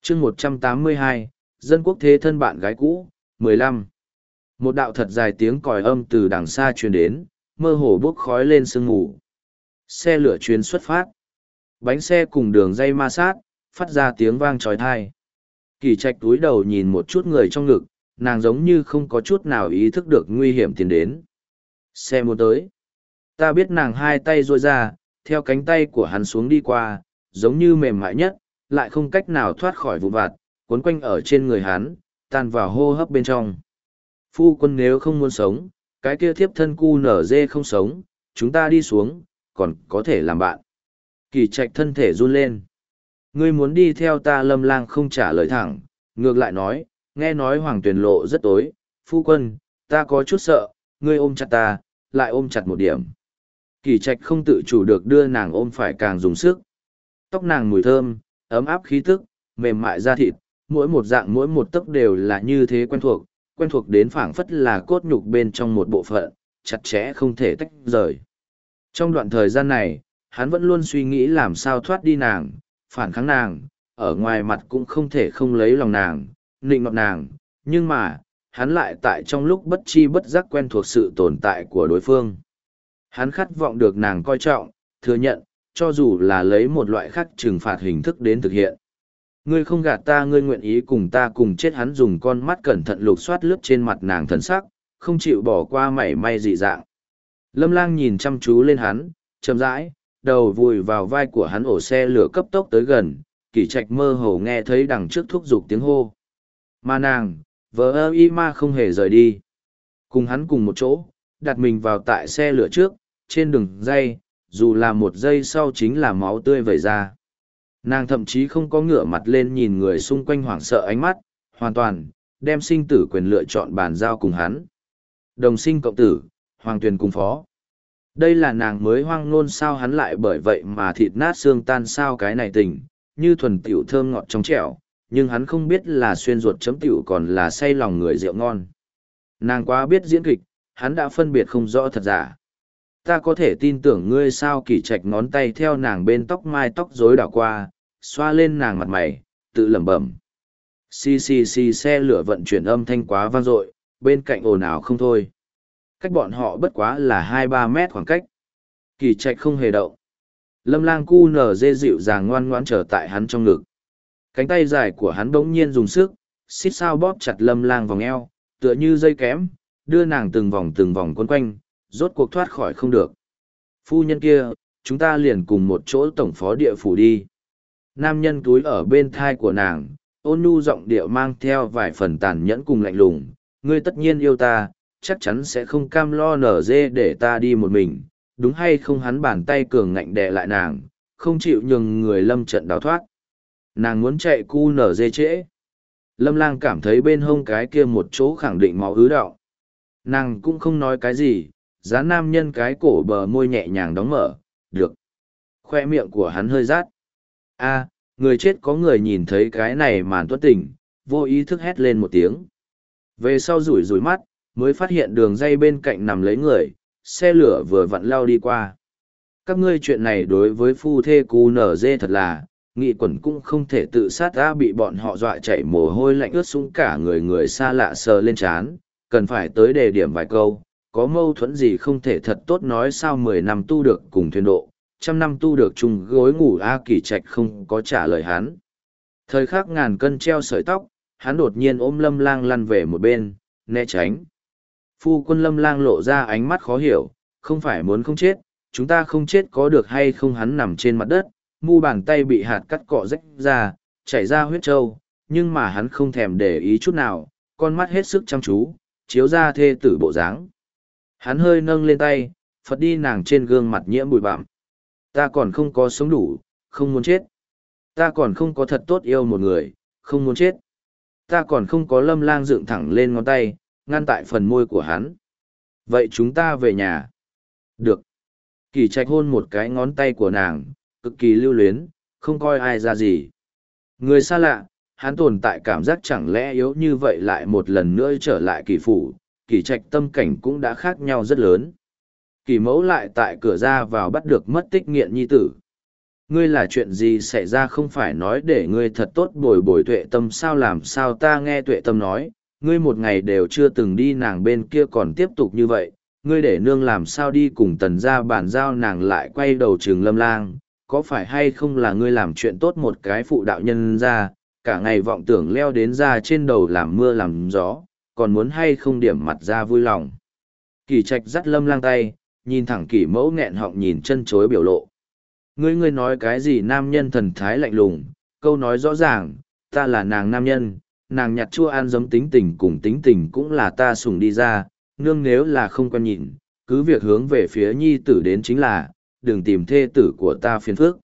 chương 182, dân quốc thế thân bạn gái cũ, 15. Một đạo thật dài tiếng còi âm từ đằng xa truyền đến, mơ hồ bốc khói lên sương mù. Xe lửa chuyến xuất phát. Bánh xe cùng đường dây ma sát, phát ra tiếng vang trói thai. Kỳ Trạch túi đầu nhìn một chút người trong ngực, nàng giống như không có chút nào ý thức được nguy hiểm tiến đến. Xe muốn tới. Ta biết nàng hai tay duỗi ra, theo cánh tay của hắn xuống đi qua, giống như mềm mại nhất, lại không cách nào thoát khỏi vụn vặt, cuốn quanh ở trên người hắn, tan vào hô hấp bên trong. Phu quân nếu không muốn sống, cái kia thiếp thân cu nở dê không sống, chúng ta đi xuống, còn có thể làm bạn. Kỳ Trạch thân thể run lên. Ngươi muốn đi theo ta? Lâm Lang không trả lời thẳng, ngược lại nói, nghe nói Hoàng Tuyền lộ rất tối, phu quân, ta có chút sợ, ngươi ôm chặt ta, lại ôm chặt một điểm. Kỳ Trạch không tự chủ được đưa nàng ôm phải càng dùng sức. Tóc nàng mùi thơm, ấm áp khí tức, mềm mại da thịt, mỗi một dạng mỗi một tấc đều là như thế quen thuộc đến phảng phất là cốt nhục bên trong một bộ phận, chặt chẽ không thể tách rời. Trong đoạn thời gian này, hắn vẫn luôn suy nghĩ làm sao thoát đi nàng, phản kháng nàng, ở ngoài mặt cũng không thể không lấy lòng nàng, nịnh nọt nàng, nhưng mà, hắn lại tại trong lúc bất chi bất giác quen thuộc sự tồn tại của đối phương. Hắn khát vọng được nàng coi trọng, thừa nhận, cho dù là lấy một loại khác trừng phạt hình thức đến thực hiện. Ngươi không gạt ta, ngươi nguyện ý cùng ta cùng chết. Hắn dùng con mắt cẩn thận lục soát lướt trên mặt nàng thần sắc, không chịu bỏ qua mảy may dị dạng. Lâm Lang nhìn chăm chú lên hắn, chậm rãi, đầu vùi vào vai của hắn. Ổ xe lửa cấp tốc tới gần, Kỳ Trạch mơ hồ nghe thấy đằng trước thúc giục tiếng hô. Mà nàng, vờ ơ y ma không hề rời đi. Cùng hắn cùng một chỗ, đặt mình vào tại xe lửa trước, trên đường dây, dù là một giây sau chính là máu tươi vẩy ra. Nàng thậm chí không có ngửa mặt lên nhìn người xung quanh hoảng sợ ánh mắt, hoàn toàn, đem sinh tử quyền lựa chọn bàn giao cùng hắn. Đồng sinh cộng tử, Hoàng Tuyền cùng phó. Đây là nàng mới hoang ngôn sao? Hắn lại bởi vậy mà thịt nát xương tan sao? Cái này tình, như thuần tiểu thơm ngọt trong trẻo, nhưng hắn không biết là xuyên ruột chấm tiểu còn là say lòng người rượu ngon. Nàng quá biết diễn kịch, hắn đã phân biệt không rõ thật giả. Ta có thể tin tưởng ngươi sao? Kỳ Trạch ngón tay theo nàng bên tóc mai tóc rối đảo qua, xoa lên nàng mặt mày, tự lẩm bẩm. Xì xì xì, xe lửa vận chuyển âm thanh quá vang dội, bên cạnh ồn ào không thôi. Cách bọn họ bất quá là 2-3 mét khoảng cách. Kỳ Trạch không hề động. Lâm Lang cu nở dê dịu dàng ngoan ngoãn trở tại hắn trong ngực. Cánh tay dài của hắn bỗng nhiên dùng sức, xít sao bóp chặt Lâm Lang vòng eo, tựa như dây kẽm, đưa nàng từng vòng quấn quanh, rốt cuộc thoát khỏi không được. Phu nhân kia, chúng ta liền cùng một chỗ tổng phó địa phủ đi. Nam nhân túi ở bên thai của nàng, ôn nhu giọng điệu mang theo vài phần tàn nhẫn cùng lạnh lùng. Ngươi tất nhiên yêu ta, chắc chắn sẽ không cam lo nở dê để ta đi một mình, đúng hay không? Hắn bàn tay cường ngạnh đè lại nàng, không chịu nhường người lâm trận đào thoát. Nàng muốn chạy cu nở dê trễ. Lâm Lang cảm thấy bên hông cái kia một chỗ khẳng định máu ứ đạo. Nàng cũng không nói cái gì, dán nam nhân cái cổ, bờ môi nhẹ nhàng đóng mở. Được. Khoe miệng của hắn hơi rát. A, người chết có người nhìn thấy cái này màn tuất tình, vô ý thức hét lên một tiếng. Về sau rủi rủi mắt, mới phát hiện đường dây bên cạnh nằm lấy người, xe lửa vừa vặn lao đi qua. Các ngươi chuyện này đối với phu thê cu nở dê thật là, nghị quẩn cũng không thể tự sát ra, bị bọn họ dọa chảy mồ hôi lạnh ướt sũng cả người. Người xa lạ sờ lên trán, cần phải tới đề điểm vài câu, có mâu thuẫn gì không thể thật tốt nói sao? 10 năm tu được cùng thuyền độ, 100 năm tu được chung gối ngủ. Kỳ Trạch không có trả lời hắn. Thời khắc ngàn cân treo sợi tóc, hắn đột nhiên ôm Lâm Lang lăn về một bên, né tránh. Phu quân. Lâm Lang lộ ra ánh mắt khó hiểu, không phải muốn không chết, chúng ta không chết có được hay không? Hắn nằm trên mặt đất, mu bàn tay bị hạt cắt cọ rách ra, chảy ra huyết trâu, nhưng mà hắn không thèm để ý chút nào, con mắt hết sức chăm chú, chiếu ra thê tử bộ dáng. Hắn hơi nâng lên tay, phật đi nàng trên gương mặt nhiễm bụi bặm. Ta còn không có sống đủ, không muốn chết. Ta còn không có thật tốt yêu một người, không muốn chết. Ta còn không có. Lâm Lang dựng thẳng lên ngón tay, ngăn tại phần môi của hắn. Vậy chúng ta về nhà. Được. Kỳ Trạch hôn một cái ngón tay của nàng, cực kỳ lưu luyến, không coi ai ra gì. Người xa lạ, hắn tồn tại cảm giác chẳng lẽ yếu như vậy? Lại một lần nữa trở lại Kỳ phủ, Kỳ Trạch tâm cảnh cũng đã khác nhau rất lớn. Kỳ mẫu lại tại cửa ra vào bắt được mất tích nghiện nhi tử. Ngươi là chuyện gì xảy ra không phải nói để ngươi thật tốt bồi bồi tuệ tâm sao làm sao ta nghe tuệ tâm nói, ngươi một ngày đều chưa từng đi nàng bên kia còn tiếp tục như vậy, ngươi để nương làm sao đi cùng tần ra bàn giao nàng lại quay đầu trường Lâm Lang, có phải hay không là ngươi làm chuyện tốt một cái phụ đạo nhân ra, cả ngày vọng tưởng leo đến ra trên đầu làm mưa làm gió, còn muốn hay không điểm mặt ra vui lòng. Kỳ Trạch dắt Lâm Lang tay, nhìn thẳng Kỷ Mẫu nghẹn họng nhìn chân chối biểu lộ. Ngươi nói cái gì nam nhân thần thái lạnh lùng, câu nói rõ ràng, ta là nàng nam nhân, nàng nhặt chua ăn giống tính tình cùng tính tình cũng là ta sủng đi ra, nương nếu là không quen nhìn, cứ việc hướng về phía nhi tử đến chính là, đừng tìm thê tử của ta phiền phức.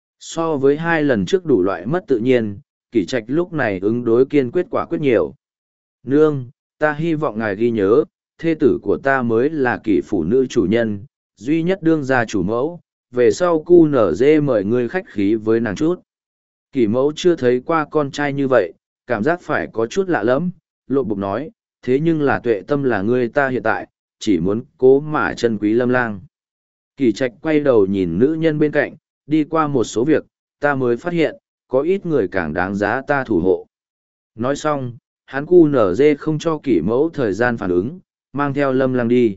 So với 2 lần trước đủ loại mất tự nhiên, Kỷ Trạch lúc này ứng đối kiên quyết quả quyết nhiều. Nương, ta hy vọng ngài ghi nhớ, thê tử của ta mới là Kỷ phụ nữ chủ nhân, duy nhất đương gia chủ mẫu, về sau cu nở dê mời ngươi khách khí với nàng chút. Kỷ mẫu chưa thấy qua con trai như vậy, cảm giác phải có chút lạ lẫm, lộ bục nói, thế nhưng là tuệ tâm là ngươi ta hiện tại, chỉ muốn cố mà chân quý Lâm Lang. Kỷ Trạch quay đầu nhìn nữ nhân bên cạnh, đi qua một số việc, ta mới phát hiện, có ít người càng đáng giá ta thủ hộ. Nói xong, hắn cu nở dê không cho Kỷ mẫu thời gian phản ứng, mang theo Lâm Lang đi.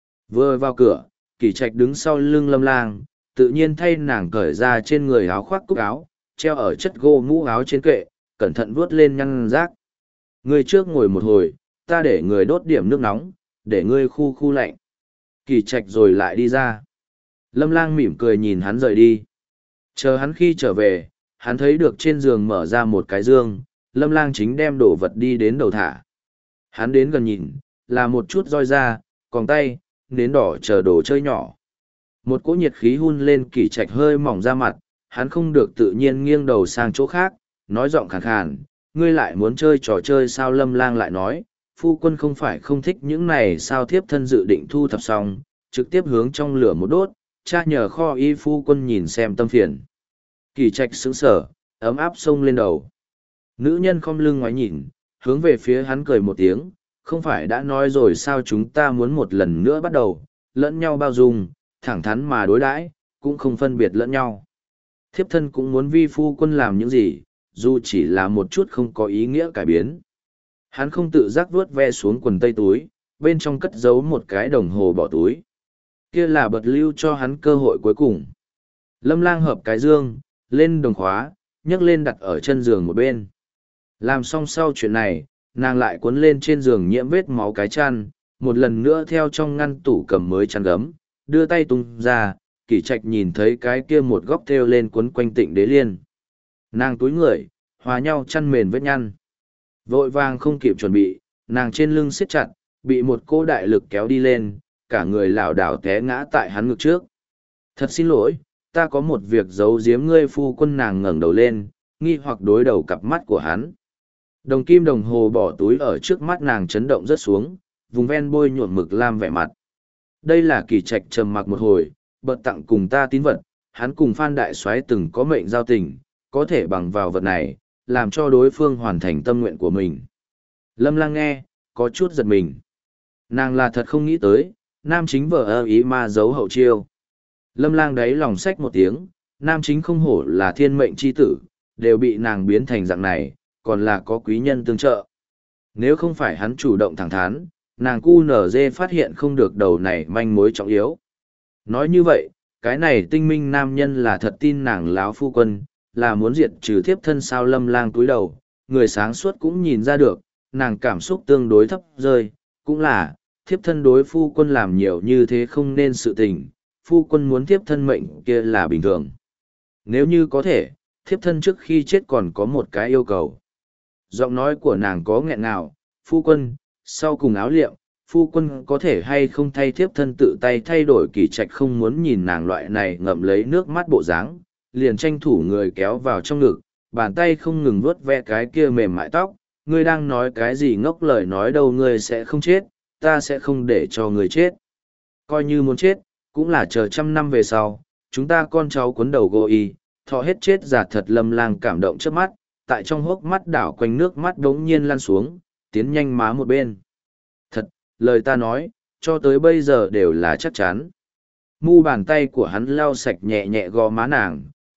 Vừa vào cửa, Kỷ Trạch đứng sau lưng Lâm Lang, tự nhiên thay nàng cởi ra trên người áo khoác cúc áo, treo ở chất gỗ mũ áo trên kệ, cẩn thận vuốt lên nhăn rác. Ngươi trước ngồi một hồi, ta để người đốt điểm nước nóng, để ngươi khu khu lạnh. Kỳ Trạch rồi lại đi ra. Lâm Lang mỉm cười nhìn hắn rời đi. Chờ hắn khi trở về, hắn thấy được trên giường mở ra một cái dương, Lâm Lang chính đem đồ vật đi đến đầu thả. Hắn đến gần nhìn, là một chút roi da, còng tay, nến đỏ chờ đồ chơi nhỏ. Một cỗ nhiệt khí hun lên Kỷ Trạch hơi mỏng ra mặt, hắn không được tự nhiên nghiêng đầu sang chỗ khác, nói giọng khàn khàn, ngươi lại muốn chơi trò chơi sao? Lâm Lang lại nói, phu quân không phải không thích những này sao? Thiếp thân dự định thu thập xong, trực tiếp hướng trong lửa một đốt, cha nhờ kho y phu quân nhìn xem tâm phiền. Kỷ Trạch sững sờ, ấm áp xông lên đầu. Nữ nhân khom lưng ngoái nhìn, hướng về phía hắn cười một tiếng, không phải đã nói rồi sao chúng ta muốn một lần nữa bắt đầu, lẫn nhau bao dung, thẳng thắn mà đối đãi, cũng không phân biệt lẫn nhau. Thiếp thân cũng muốn vi phu quân làm những gì, dù chỉ là một chút không có ý nghĩa cải biến. Hắn không tự giác vuốt ve xuống quần tây túi, bên trong cất giấu một cái đồng hồ bỏ túi. Kia là bật lưu cho hắn cơ hội cuối cùng. Lâm Lang hợp cái dương, lên đồng khóa, nhấc lên đặt ở chân giường một bên. Làm xong sau chuyện này, nàng lại cuốn lên trên giường nhiễm vết máu cái chăn, một lần nữa theo trong ngăn tủ cầm mới chăn gấm, đưa tay tung ra, Kỷ Trạch nhìn thấy cái kia một góc thêu lên quấn quanh Tịnh Đế Liên. Nàng túi người, hòa nhau chăn mền vết nhăn. Vội vàng không kịp chuẩn bị, nàng trên lưng siết chặt, bị một cô đại lực kéo đi lên, cả người lảo đảo té ngã tại hắn ngực trước. Thật xin lỗi, ta có một việc giấu giếm ngươi. Phu quân. Nàng ngẩng đầu lên, nghi hoặc đối đầu cặp mắt của hắn. Đồng kim đồng hồ bỏ túi ở trước mắt nàng chấn động rất xuống, vùng ven bôi nhuộm mực lam vẻ mặt. Đây là Kỷ Trạch trầm mặc một hồi, bật tặng cùng ta tín vật, hắn cùng Phan Đại Soái từng có mệnh giao tình, có thể bằng vào vật này, làm cho đối phương hoàn thành tâm nguyện của mình. Lâm Lang nghe, có chút giật mình. Nàng là thật không nghĩ tới, nam chính vợ ơ ý ma giấu hậu chiêu. Lâm Lang đáy lòng xách một tiếng, nam chính không hổ là thiên mệnh chi tử, đều bị nàng biến thành dạng này, còn là có quý nhân tương trợ. Nếu không phải hắn chủ động thẳng thắn, nàng cu nở dê phát hiện không được đầu này manh mối trọng yếu. Nói như vậy, cái này tinh minh nam nhân là thật tin nàng láo phu quân, là muốn diệt trừ thiếp thân sao? Lâm Lang túi đầu, người sáng suốt cũng nhìn ra được, nàng cảm xúc tương đối thấp rơi, cũng là, thiếp thân đối phu quân làm nhiều như thế không nên sự tình, phu quân muốn thiếp thân mệnh kia là bình thường. Nếu như có thể, thiếp thân trước khi chết còn có một cái yêu cầu. Giọng nói của nàng có nghẹn ngào, phu quân, sau cùng áo liệm, phu quân có thể hay không thay thiếp thân tự tay thay đổi. Kỷ Trạch không muốn nhìn nàng loại này ngậm lấy nước mắt bộ dáng, liền tranh thủ người kéo vào trong ngực, bàn tay không ngừng vuốt ve cái kia mềm mại tóc. Ngươi đang nói cái gì ngốc lời nói đâu? Ngươi sẽ không chết, ta sẽ không để cho ngươi chết. Coi như muốn chết, cũng là chờ 100 năm về sau, chúng ta con cháu cuốn đầu gô y, thọ hết chết giả thật. Lâm Lang cảm động trước mắt, tại trong hốc mắt đảo quanh nước mắt đống nhiên lăn xuống, tiến nhanh má một bên. Thật, lời ta nói, cho tới bây giờ đều là chắc chắn. Mu bàn tay của hắn lau sạch nhẹ nhẹ gò má nàng,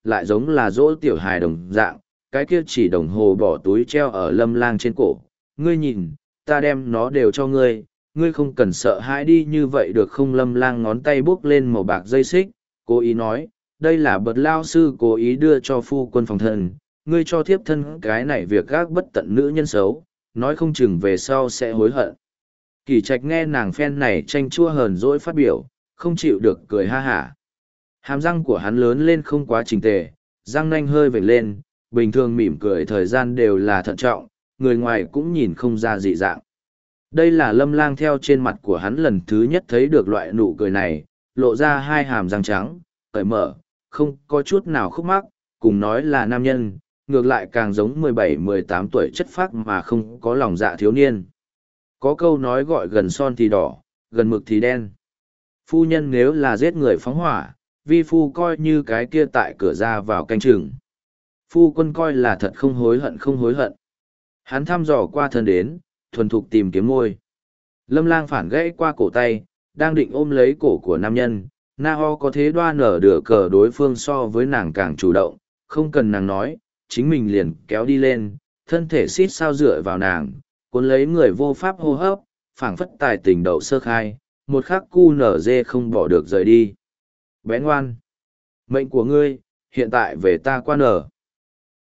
lại giống là dỗ tiểu hài đồng dạng, cái kia chỉ đồng hồ bỏ túi treo ở Lâm Lang trên cổ. Ngươi nhìn, ta đem nó đều cho ngươi, ngươi không cần sợ hãi đi như vậy được không? Lâm Lang ngón tay buốc lên màu bạc dây xích, cố ý nói, đây là bật lao sư cố ý đưa cho phu quân phòng thân, ngươi cho thiếp thân cái này việc gác bất tận nữ nhân xấu, nói không chừng về sau sẽ hối hận. Kỳ Trạch nghe nàng phen này tranh chua hờn dỗi phát biểu, không chịu được cười ha hả. Hàm răng của hắn lớn lên không quá chỉnh tề, răng nanh hơi vểnh lên, bình thường mỉm cười thời gian đều là thận trọng, người ngoài cũng nhìn không ra dị dạng. Đây là Lâm Lang theo trên mặt của hắn lần thứ nhất thấy được loại nụ cười này, lộ ra hai hàm răng trắng, cởi mở, không có chút nào khúc mắc, cùng nói là nam nhân, ngược lại càng giống 17-18 tuổi chất phác mà không có lòng dạ thiếu niên. Có câu nói gọi gần son thì đỏ, gần mực thì đen. Phu nhân nếu là giết người phóng hỏa, vi phu coi như cái kia tại cửa ra vào canh chừng. Phu quân coi là thật không hối hận không hối hận. Hắn thăm dò qua thân đến, thuần thục tìm kiếm môi. Lâm Lang phản gãy qua cổ tay, đang định ôm lấy cổ của nam nhân. Na Ho có thế đoan nở đửa cờ đối phương so với nàng càng chủ động, không cần nàng nói, chính mình liền kéo đi lên, thân thể xít sao dựa vào nàng, cuốn lấy người vô pháp hô hấp, phảng phất tài tình đậu sơ khai, một khắc cu nở dê không bỏ được rời đi. Bé ngoan, mệnh của ngươi, hiện tại về ta qua nở.